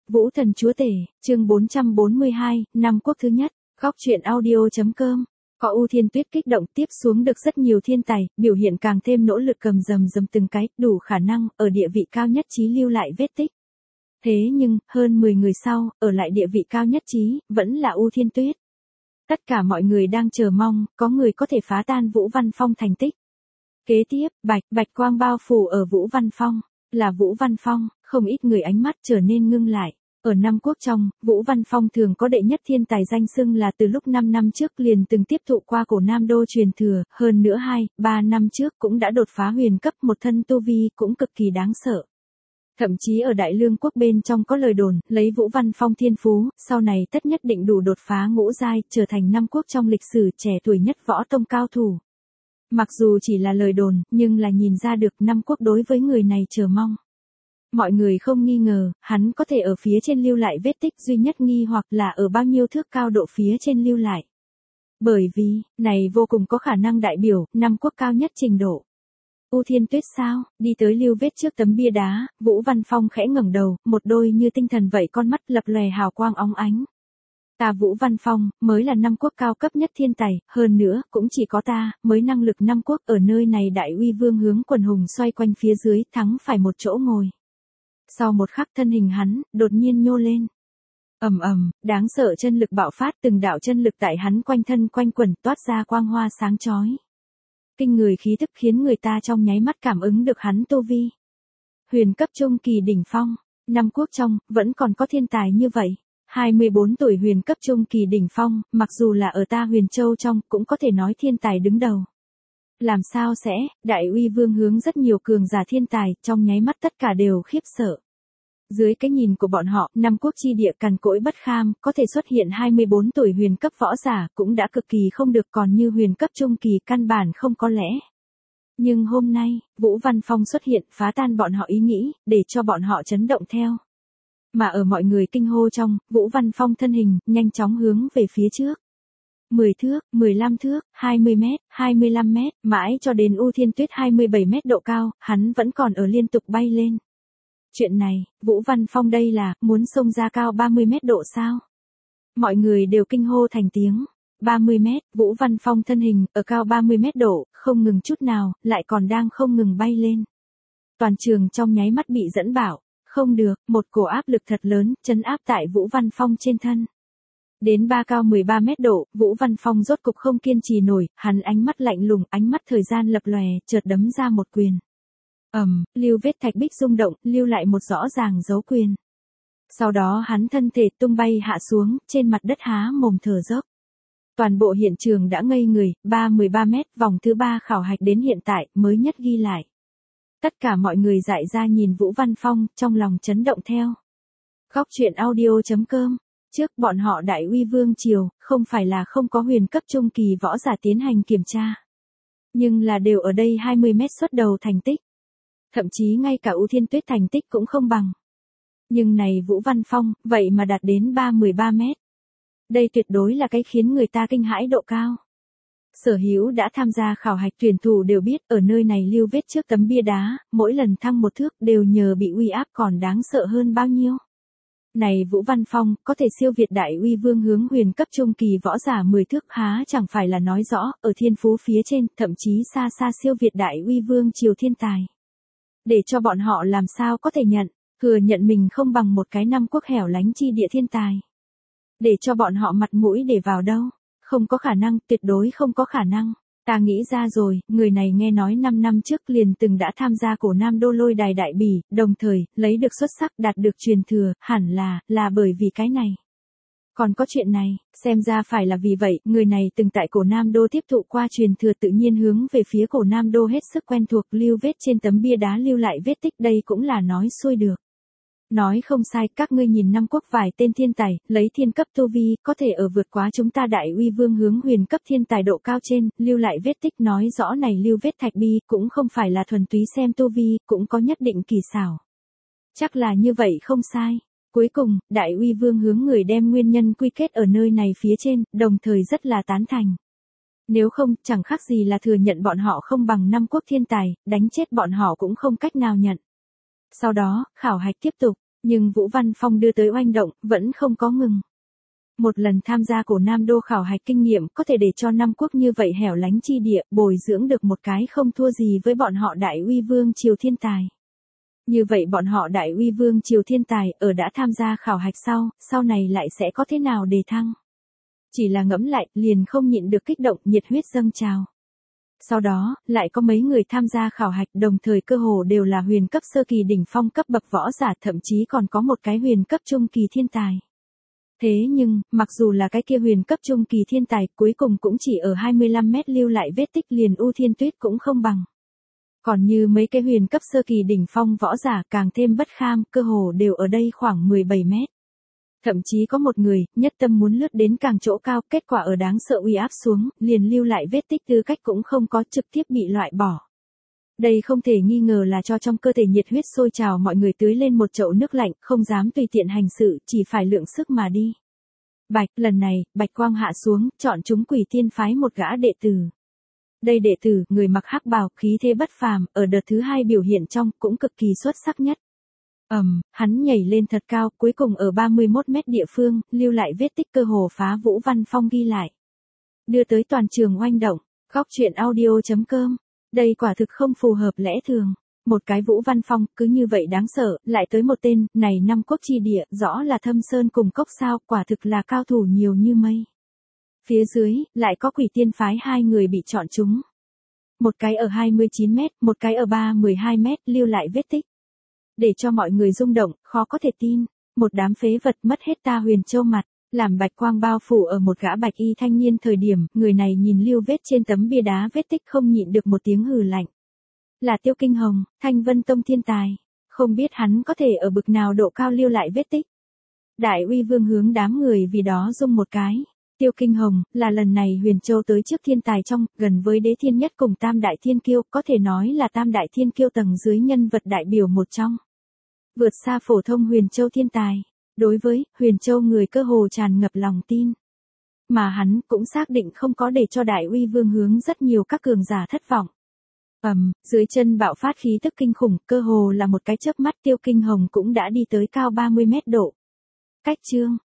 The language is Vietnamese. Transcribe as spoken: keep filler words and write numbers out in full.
Vũ Thần Chúa Tể, chương bốn trăm bốn mươi hai, năm quốc thứ nhất, góc truyện audio.com. Có U Thiên Tuyết kích động tiếp xuống được rất nhiều thiên tài, biểu hiện càng thêm nỗ lực cầm rầm rầm từng cái, đủ khả năng, ở địa vị cao nhất trí lưu lại vết tích. Thế nhưng, hơn mười người sau, ở lại địa vị cao nhất trí, vẫn là U Thiên Tuyết. Tất cả mọi người đang chờ mong, có người có thể phá tan Vũ Văn Phong thành tích. Kế tiếp, bạch, bạch quang bao phủ ở Vũ Văn Phong, là Vũ Văn Phong, không ít người ánh mắt trở nên ngưng lại. Ở năm quốc trong, Vũ Văn Phong thường có đệ nhất thiên tài danh xưng là từ lúc năm năm trước liền từng tiếp thụ qua cổ Nam Đô truyền thừa, hơn nữa hai, ba năm trước cũng đã đột phá huyền cấp, một thân tu vi cũng cực kỳ đáng sợ. Thậm chí ở Đại Lương quốc bên trong có lời đồn, lấy Vũ Văn Phong thiên phú, sau này tất nhất định đủ đột phá ngũ giai, trở thành năm quốc trong lịch sử trẻ tuổi nhất võ tông cao thủ. Mặc dù chỉ là lời đồn, nhưng là nhìn ra được năm quốc đối với người này chờ mong. Mọi người không nghi ngờ, hắn có thể ở phía trên lưu lại vết tích, duy nhất nghi hoặc là ở bao nhiêu thước cao độ phía trên lưu lại. Bởi vì, này vô cùng có khả năng đại biểu, năm quốc cao nhất trình độ. U Thiên Tuyết sao, đi tới lưu vết trước tấm bia đá, Vũ Văn Phong khẽ ngẩng đầu, một đôi như tinh thần vậy con mắt lập lòe hào quang óng ánh. Ta Vũ Văn Phong, mới là năm quốc cao cấp nhất thiên tài, hơn nữa, cũng chỉ có ta, mới năng lực năm quốc ở nơi này đại uy vương hướng quần hùng xoay quanh phía dưới, thắng phải một chỗ ngồi. Sau một khắc thân hình hắn, đột nhiên nhô lên. Ầm ầm, đáng sợ chân lực bạo phát, từng đạo chân lực tại hắn quanh thân quanh quẩn toát ra quang hoa sáng chói. Kinh người khí tức khiến người ta trong nháy mắt cảm ứng được hắn tu vi. Huyền cấp trung kỳ đỉnh phong, năm quốc trong, vẫn còn có thiên tài như vậy. hai mươi bốn tuổi huyền cấp trung kỳ đỉnh phong, mặc dù là ở ta Huyền Châu trong, cũng có thể nói thiên tài đứng đầu. Làm sao sẽ, đại uy vương hướng rất nhiều cường giả thiên tài, trong nháy mắt tất cả đều khiếp sợ. Dưới cái nhìn của bọn họ, năm quốc chi địa cằn cỗi bất kham, có thể xuất hiện hai mươi bốn tuổi huyền cấp võ giả, cũng đã cực kỳ không được, còn như huyền cấp trung kỳ căn bản không có lẽ. Nhưng hôm nay, Vũ Văn Phong xuất hiện, phá tan bọn họ ý nghĩ, để cho bọn họ chấn động theo. Mà ở mọi người kinh hô trong, Vũ Văn Phong thân hình, nhanh chóng hướng về phía trước. mười thước, mười lăm thước, hai mươi mét, hai mươi lăm mét, mãi cho đến U Thiên Tuyết hai mươi bảy mét độ cao, hắn vẫn còn ở liên tục bay lên. Chuyện này, Vũ Văn Phong đây là, muốn xông ra cao ba mươi mét độ sao? Mọi người đều kinh hô thành tiếng. ba mươi mét, Vũ Văn Phong thân hình, ở cao ba mươi mét độ, không ngừng chút nào, lại còn đang không ngừng bay lên. Toàn trường trong nháy mắt bị dẫn bảo. Không được, một cổ áp lực thật lớn, trấn áp tại Vũ Văn Phong trên thân. Đến ba cao mười ba mét độ, Vũ Văn Phong rốt cục không kiên trì nổi, hắn ánh mắt lạnh lùng, ánh mắt thời gian lập lòe, chợt đấm ra một quyền. Ầm, um, lưu vết thạch bích rung động, lưu lại một rõ ràng dấu quyền. Sau đó hắn thân thể tung bay hạ xuống, trên mặt đất há mồm thở dốc. Toàn bộ hiện trường đã ngây người, ba mười ba mét, vòng thứ ba khảo hạch đến hiện tại, mới nhất ghi lại. Tất cả mọi người dại ra nhìn Vũ Văn Phong, trong lòng chấn động theo. Góc truyện audio.com. Trước bọn họ đại uy vương triều, không phải là không có huyền cấp trung kỳ võ giả tiến hành kiểm tra. Nhưng là đều ở đây hai mươi mét xuất đầu thành tích. Thậm chí ngay cả U Thiên Tuyết thành tích cũng không bằng. Nhưng này Vũ Văn Phong, vậy mà đạt đến ba mười ba mét. Đây tuyệt đối là cái khiến người ta kinh hãi độ cao. Sở hữu đã tham gia khảo hạch tuyển thủ đều biết ở nơi này lưu vết trước tấm bia đá, mỗi lần thăng một thước đều nhờ bị uy áp còn đáng sợ hơn bao nhiêu. Này Vũ Văn Phong, có thể siêu việt đại uy vương hướng huyền cấp trung kỳ võ giả mười thước há chẳng phải là nói rõ, ở thiên phú phía trên, thậm chí xa xa siêu việt đại uy vương triều thiên tài. Để cho bọn họ làm sao có thể nhận, thừa nhận mình không bằng một cái năm quốc hẻo lánh chi địa thiên tài. Để cho bọn họ mặt mũi để vào đâu. Không có khả năng, tuyệt đối không có khả năng. Ta nghĩ ra rồi, người này nghe nói năm năm trước liền từng đã tham gia cổ Nam Đô lôi đài đại bỉ, đồng thời, lấy được xuất sắc đạt được truyền thừa, hẳn là, là bởi vì cái này. Còn có chuyện này, xem ra phải là vì vậy, người này từng tại cổ Nam Đô tiếp thụ qua truyền thừa tự nhiên hướng về phía cổ Nam Đô hết sức quen thuộc, lưu vết trên tấm bia đá lưu lại vết tích, đây cũng là nói xuôi được. Nói không sai, các ngươi nhìn năm quốc vài tên thiên tài, lấy thiên cấp tu vi, có thể ở vượt quá chúng ta đại uy vương hướng huyền cấp thiên tài độ cao trên, lưu lại vết tích, nói rõ này lưu vết thạch bi, cũng không phải là thuần túy xem tu vi, cũng có nhất định kỳ xảo. Chắc là như vậy không sai. Cuối cùng, đại uy vương hướng người đem nguyên nhân quy kết ở nơi này phía trên, đồng thời rất là tán thành. Nếu không, chẳng khác gì là thừa nhận bọn họ không bằng năm quốc thiên tài, đánh chết bọn họ cũng không cách nào nhận. Sau đó, khảo hạch tiếp tục. Nhưng Vũ Văn Phong đưa tới oanh động, vẫn không có ngừng. Một lần tham gia cổ Nam Đô khảo hạch kinh nghiệm có thể để cho Nam Quốc như vậy hẻo lánh chi địa, bồi dưỡng được một cái không thua gì với bọn họ Đại Uy Vương triều thiên tài. Như vậy bọn họ Đại Uy Vương triều thiên tài ở đã tham gia khảo hạch sau, sau này lại sẽ có thế nào đề thăng. Chỉ là ngẫm lại, liền không nhịn được kích động, nhiệt huyết dâng trào. Sau đó, lại có mấy người tham gia khảo hạch đồng thời cơ hồ đều là huyền cấp sơ kỳ đỉnh phong cấp bậc võ giả, thậm chí còn có một cái huyền cấp trung kỳ thiên tài. Thế nhưng, mặc dù là cái kia huyền cấp trung kỳ thiên tài, cuối cùng cũng chỉ ở hai mươi lăm mét lưu lại vết tích, liền U Thiên Tuyết cũng không bằng. Còn như mấy cái huyền cấp sơ kỳ đỉnh phong võ giả càng thêm bất kham, cơ hồ đều ở đây khoảng mười bảy mét. Thậm chí có một người, nhất tâm muốn lướt đến càng chỗ cao, kết quả ở đáng sợ uy áp xuống, liền lưu lại vết tích tư cách cũng không có, trực tiếp bị loại bỏ. Đây không thể nghi ngờ là cho trong cơ thể nhiệt huyết sôi trào mọi người tưới lên một chậu nước lạnh, không dám tùy tiện hành sự, chỉ phải lượng sức mà đi. Bạch, lần này, bạch quang hạ xuống, chọn chúng Quỷ Tiên phái một gã đệ tử. Đây đệ tử, người mặc hắc bào, khí thế bất phàm, ở đợt thứ hai biểu hiện trong, cũng cực kỳ xuất sắc nhất. Ầm, um, hắn nhảy lên thật cao, cuối cùng ở ba mươi mốt mét địa phương, lưu lại vết tích cơ hồ phá Vũ Văn Phong ghi lại. Đưa tới toàn trường oanh động, góc truyện audio chấm com. Đây quả thực không phù hợp lẽ thường. Một cái Vũ Văn Phong, cứ như vậy đáng sợ, lại tới một tên, này Năm Quốc chi địa, rõ là Thâm Sơn cùng cốc sao, quả thực là cao thủ nhiều như mây. Phía dưới, lại có Quỷ Tiên phái hai người bị chọn chúng. Một cái ở hai mươi chín mét, một cái ở ba mươi hai mét, lưu lại vết tích. Để cho mọi người rung động, khó có thể tin, một đám phế vật mất hết ta Huyền Châu mặt, làm bạch quang bao phủ ở một gã bạch y thanh niên thời điểm, người này nhìn lưu vết trên tấm bia đá vết tích không nhịn được một tiếng hừ lạnh. Là Tiêu Kinh Hồng, Thanh Vân Tông thiên tài, không biết hắn có thể ở bực nào độ cao lưu lại vết tích. Đại Uy Vương hướng đám người vì đó rung một cái. Tiêu Kinh Hồng, là lần này Huyền Châu tới trước thiên tài trong, gần với Đế Thiên Nhất cùng Tam Đại Thiên Kiêu, có thể nói là Tam Đại Thiên Kiêu tầng dưới nhân vật đại biểu một trong. Vượt xa phổ thông Huyền Châu thiên tài, đối với Huyền Châu người cơ hồ tràn ngập lòng tin. Mà hắn cũng xác định không có để cho Đại Uy Vương hướng rất nhiều các cường giả thất vọng. Ầm, um, dưới chân bạo phát khí tức kinh khủng, cơ hồ là một cái chớp mắt Tiêu Kinh Hồng cũng đã đi tới cao ba mươi mét độ. Cách chương